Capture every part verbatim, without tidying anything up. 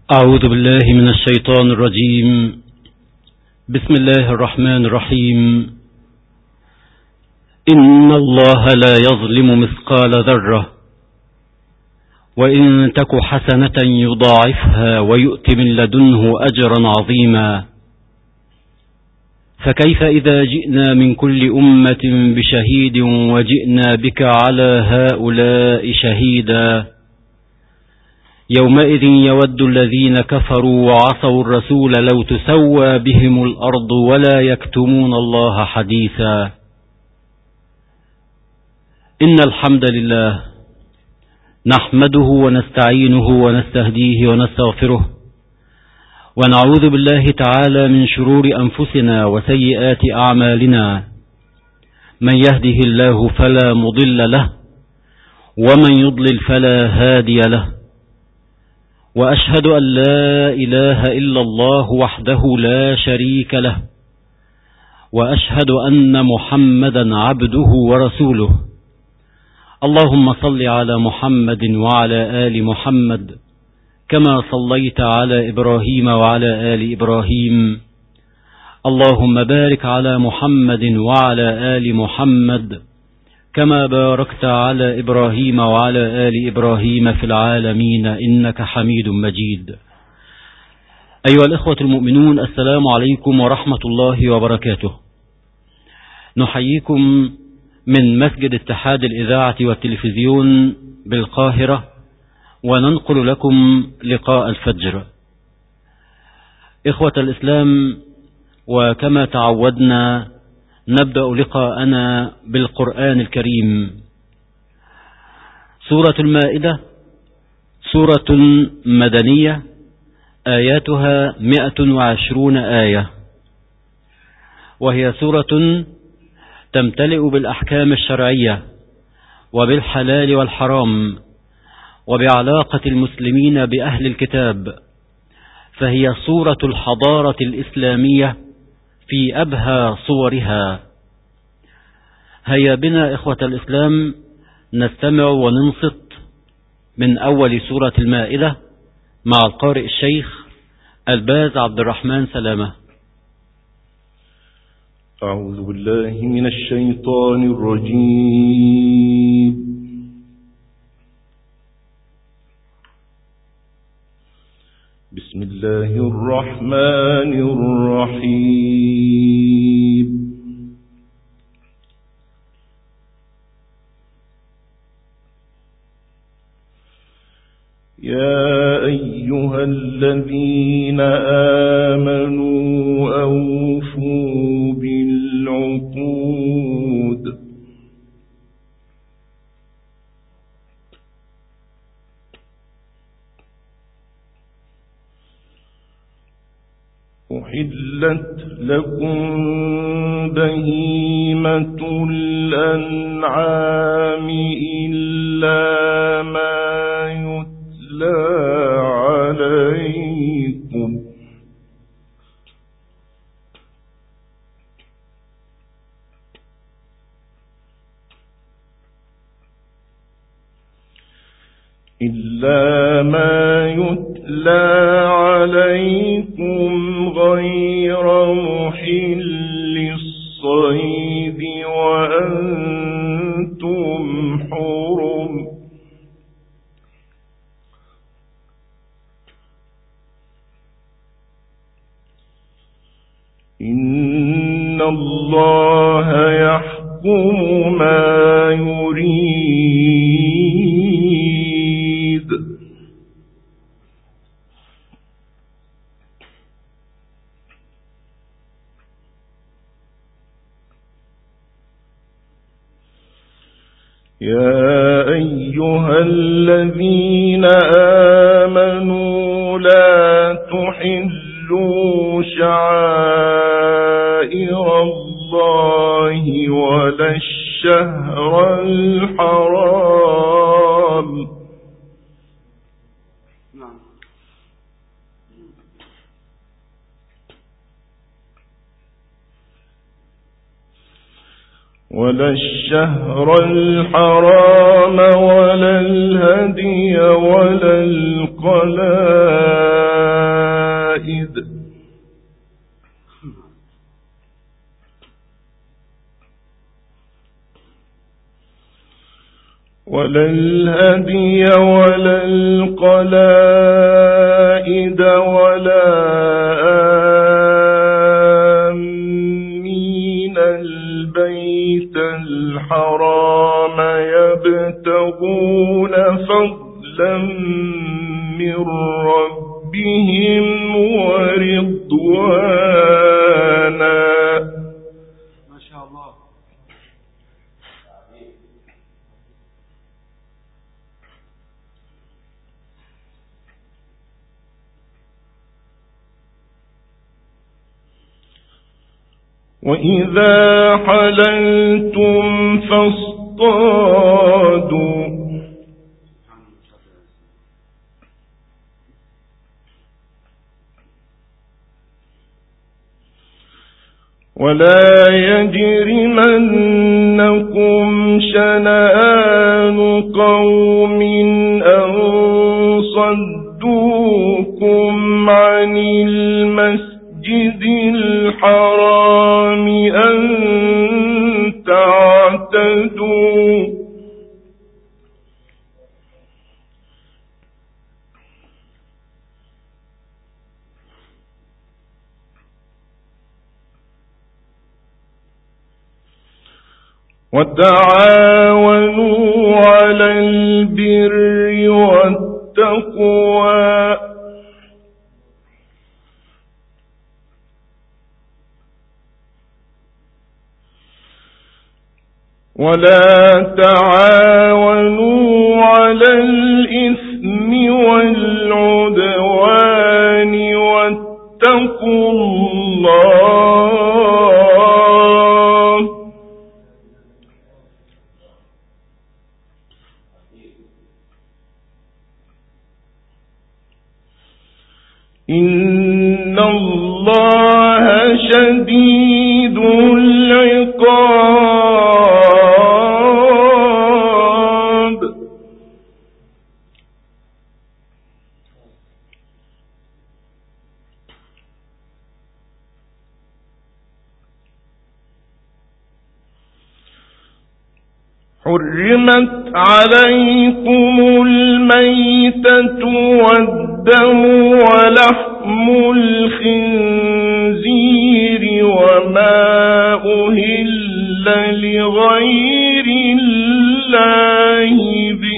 أعوذ بالله من الشيطان الرجيم. بسم الله الرحمن الرحيم. إن الله لا يظلم مثقال ذرة وإن تك حسنة يضاعفها ويؤت من لدنه أجرا عظيما. فكيف إذا جئنا من كل أمة بشهيد وجئنا بك على هؤلاء شهيدا. يومئذ يود الذين كفروا وعصوا الرسول لو تسوى بهم الأرض ولا يكتمون الله حديثا. إن الحمد لله نحمده ونستعينه ونستهديه ونستغفره ونعوذ بالله تعالى من شرور أنفسنا وسيئات أعمالنا. من يهده الله فلا مضل له ومن يضلل فلا هادي له. وأشهد أن لا إله إلا الله وحده لا شريك له وأشهد أن محمدا عبده ورسوله. اللهم صل على محمد وعلى آل محمد كما صليت على إبراهيم وعلى آل إبراهيم. اللهم بارك على محمد وعلى آل محمد كما باركت على إبراهيم وعلى آل إبراهيم في العالمين إنك حميد مجيد. أيها الإخوة المؤمنون، السلام عليكم ورحمة الله وبركاته. نحييكم من مسجد اتحاد الإذاعة والتلفزيون بالقاهرة وننقل لكم لقاء الفجر. إخوة الإسلام، وكما تعودنا نبدأ لقاءنا بالقرآن الكريم. سورة المائدة سورة مدنية، آياتها مئة وعشرون آية، وهي سورة تمتلئ بالأحكام الشرعية وبالحلال والحرام وبعلاقة المسلمين بأهل الكتاب، فهي سورة الحضارة الإسلامية في أبهى صورها. هيا بنا إخوة الإسلام نستمع وننصت من أول سورة المائدة مع القارئ الشيخ الباز عبد الرحمن سلامة. أعوذ بالله من الشيطان الرجيم. بسم الله الرحمن الرحيم. يا أيها الذين آمنوا أوفوا بالعقود أحلت لكم بهيمة الأنعام إلا ما يتلى عليكم إلا ما يتلى عليكم غير محل الصيد وأنتم حرم. إن الله يحكم ما يريد. يا أيها الذين آمنوا لا تحلوا شعائر الله ولا الشهر الحرام ولا الشهر الحرام ولا الهدي ولا القلائد فائد ولا الهدي ولا القلائد ولا آمين البيت الحرام يبتغون فضلا من ربهم ورضوانا. ما شاء الله. وإذا حللتم فاصطادوا ولا يجرمنكم شنآن قوم أن صدوكم عن المسجد الحرام أن تعتدوا وتعاونوا على البر والتقوى ولا تعاونوا على الإثم والعدوان واتقوا الله إن الله شديد العقاب. حرمت عليكم الميتة والدم ولحم الخنزير وما أهل لغير الله به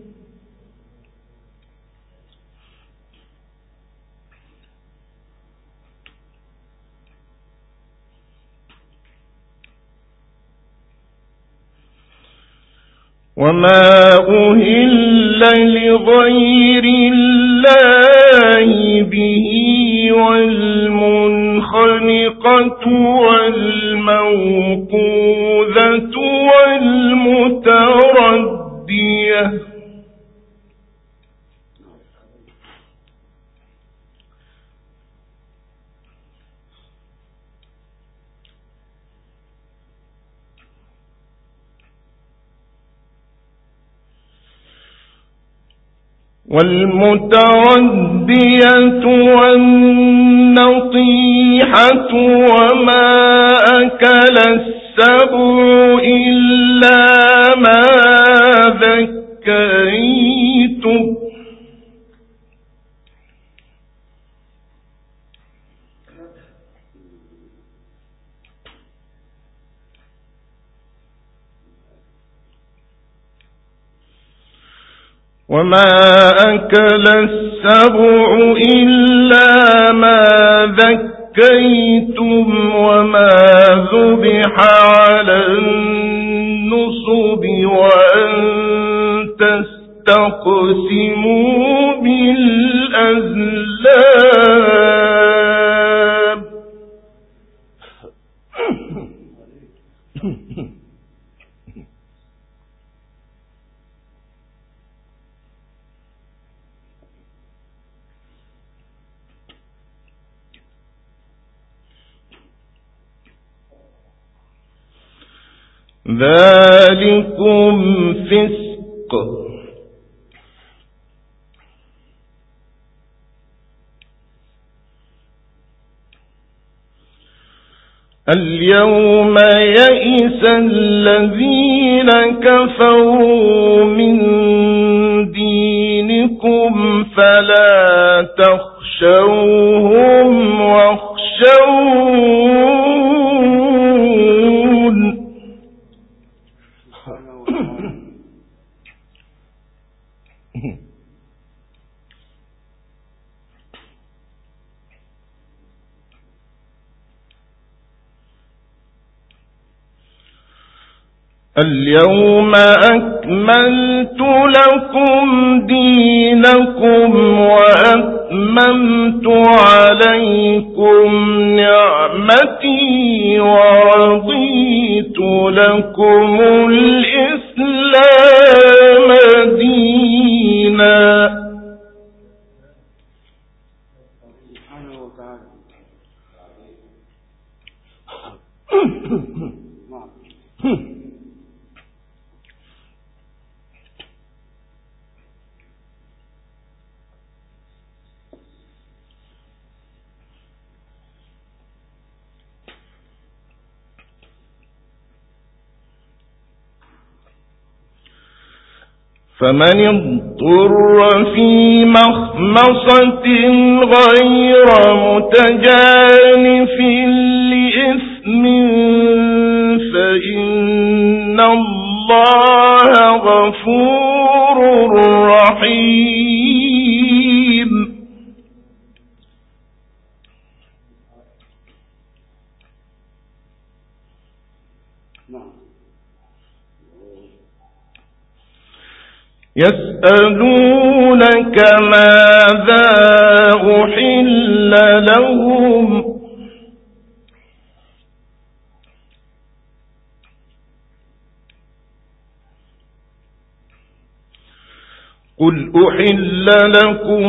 وما أهل لغير الله به والمنخنقة والموقوذة والمتردية والمتردية والنطيحة وما أكل السبع إلا ما ذكيتم وما أكل السبع إلا ما ذكيتم وما ذبح على النصب وأن تستقسموا بالأزلام ذلكم فسق اليوم يئس الذين كفروا من دينكم فلا تخشوهم واخشون اليوم أكملت لكم دينكم وأتممت عليكم نعمتي ورضيت لكم الإسلام دينا. فمن اضطر في مخمصة غير متجانف لإثم فإن الله غفور رحيم. يسألونك ماذا أحل لهم قل أحل لكم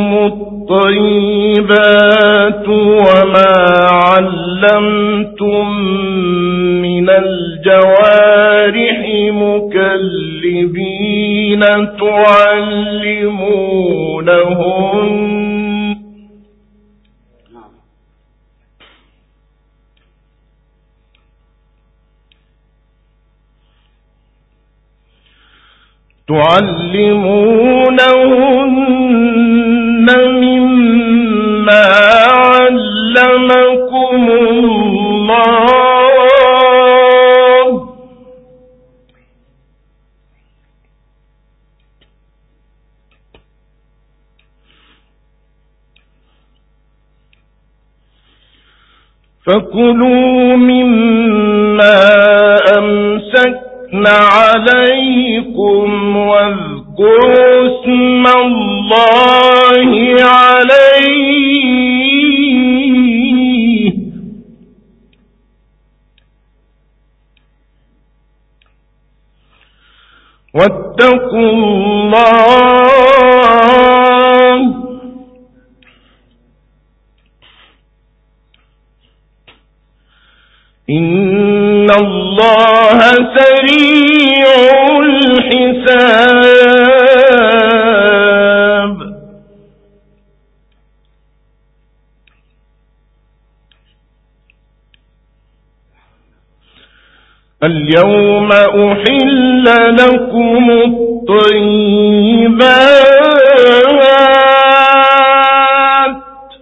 الطيبات وما علمتم من الجوارح مكلبين تعلمونهن تعلمونهن مما علمكم الله فكلوا مما أمسكن عليكم واذكروا اسم الله عليه واتقوا الله إن الله سريع الحساب. اليوم أحل لكم الطيبات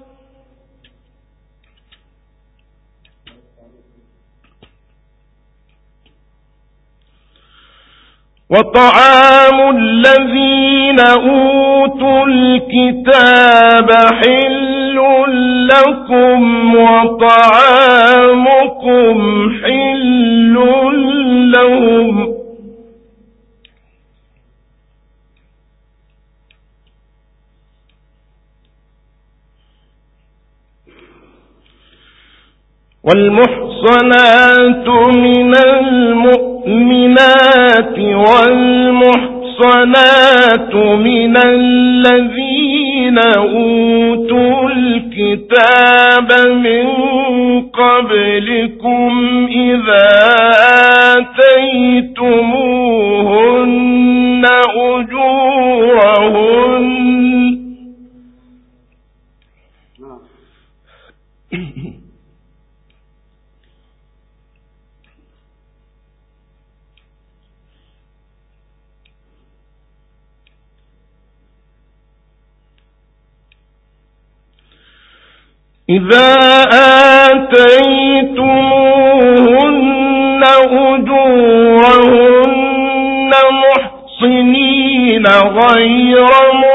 وطعام الذين أوتوا الكتاب حل لكم وطعامكم حل لهم والمحصنات من المؤمنات والمحصنات من الذين أوتوا الكتاب من قبلكم إذا آتيتموهن أجورهن إذا آتيتموهن أجورهن محصنين غير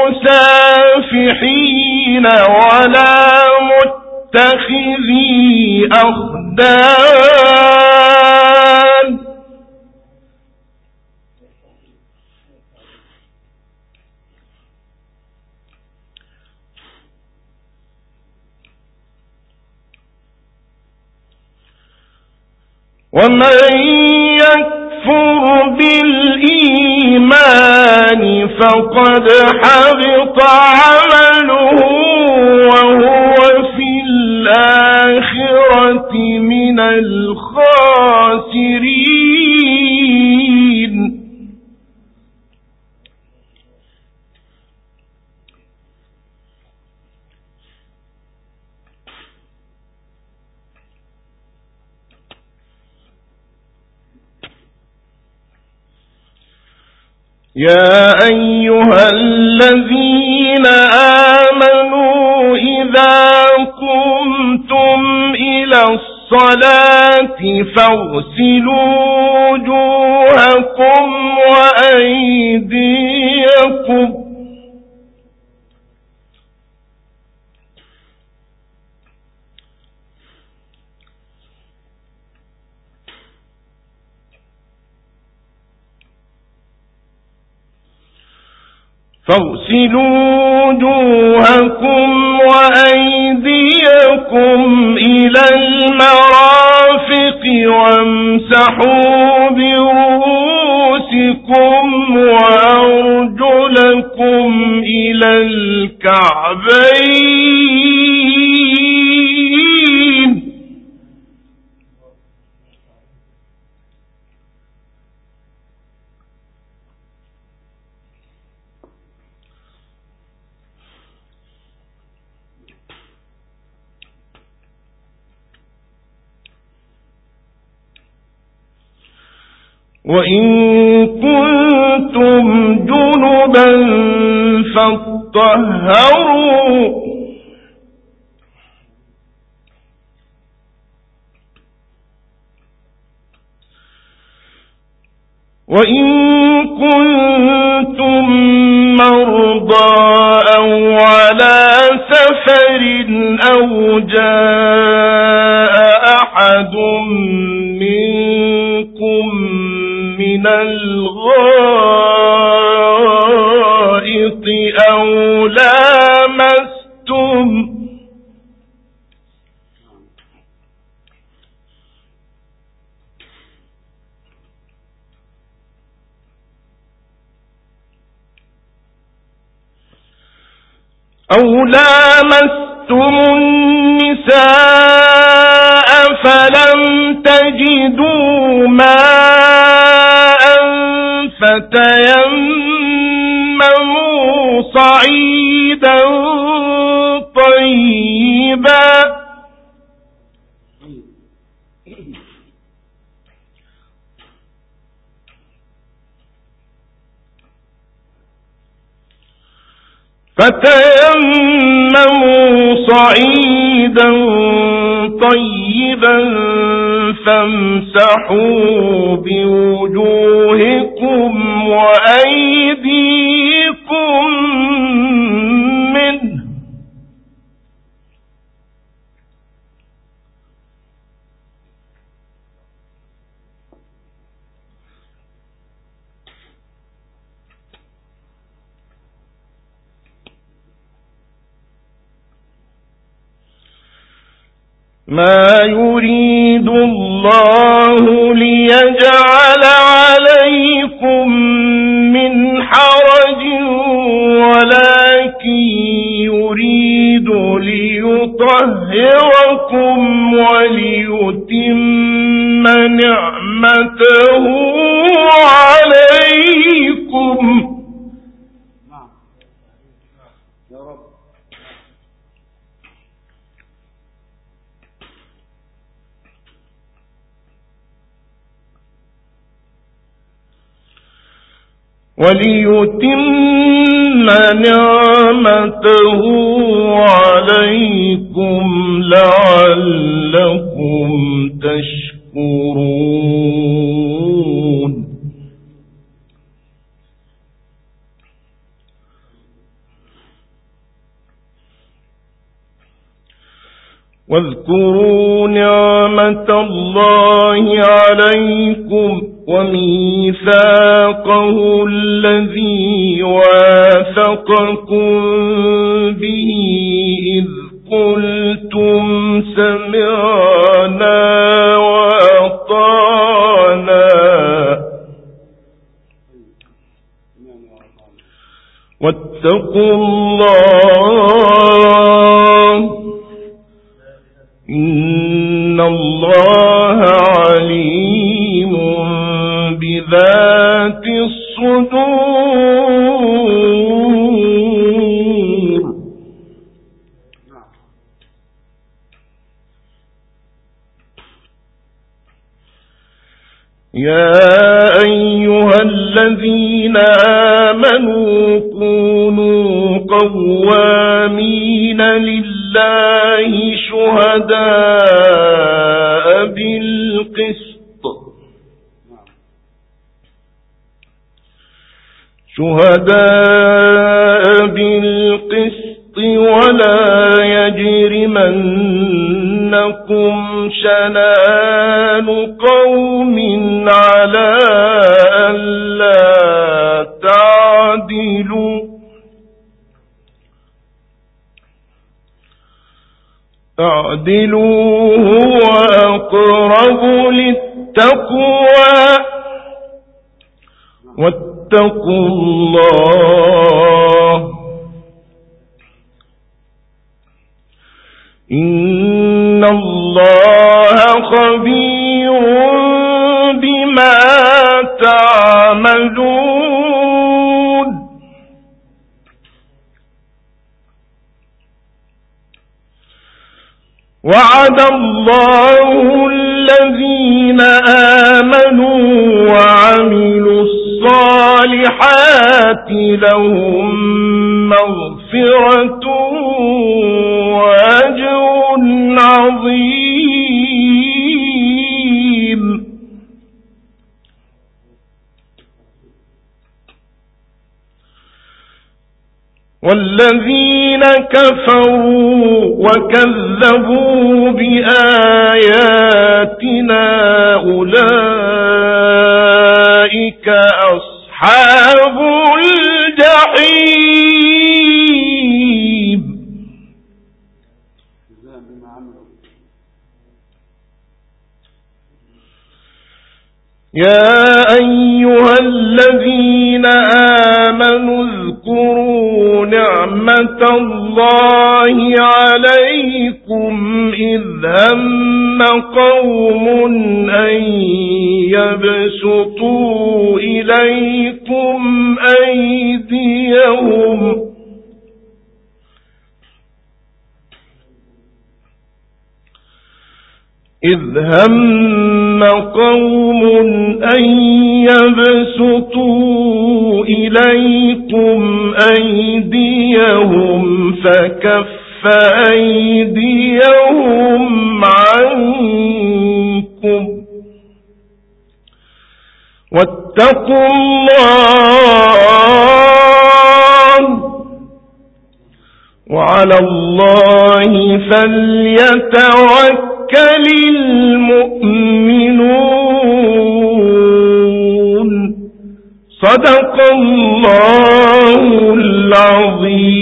مسافحين ولا متخذي أخدان ومن يكفر بالإيمان فقد حبط عمله وهو في الآخرة من الخاسرين. يا أيها الذين آمنوا إذا قمتم إلى الصلاة فاغسلوا وجوهكم وأيديكم فاغسلوا وجوهكم وأيديكم إلى المرافق وامسحوا برؤوسكم وأرجلكم إلى الكعبين. وإن كنتم جنبا فاطهروا وإن كنتم مرضى أو على سفر أو جاء أحد منكم من الغائط أو لامستم أو لامستم النساء فلم تجدوا ماء فتيمموا صعيدا طيبا فتيمموا صعيدا طيبا فامسحوا بوجوهكم وأيديكم منه ما يريد الله ليجعل عليكم من حرج ولكن يريد ليطهركم وليتم نعمته عليكم. وليتم نعمته عليكم لعلكم تشكرون. واذكروا نعمة الله عليكم وميثاقه الذي واثقكم به إذ قلتم سمعنا وأطعنا واتقوا الله إن الله عليم بذات الصدور. يا أيها الذين آمنوا كونوا قوامين لله شهداء بالقسط شهداء بالقسط ولا يجرمنكم شنآن قوم على ألا تعدلوا تعدلوا هو أقرب للتقوى واتقوا الله إن الله خبير بما تعملون. وعد الله الذين آمنوا وعملوا الصالحات لهم مغفرة وأجر عظيم. والذين كفروا وكذبوا بآياتنا أولئك أصحاب الجحيم. يا أيها الذين آمنوا اذكروا نعمة الله عليكم إذ هم قوم أن يبسطوا إليكم أيديهم إذ هم قوم أن يبسطوا إليكم أيديهم فكف أيديهم عنكم واتقوا الله وعلى الله فليتوكل المؤمنون. صدق الله العظيم.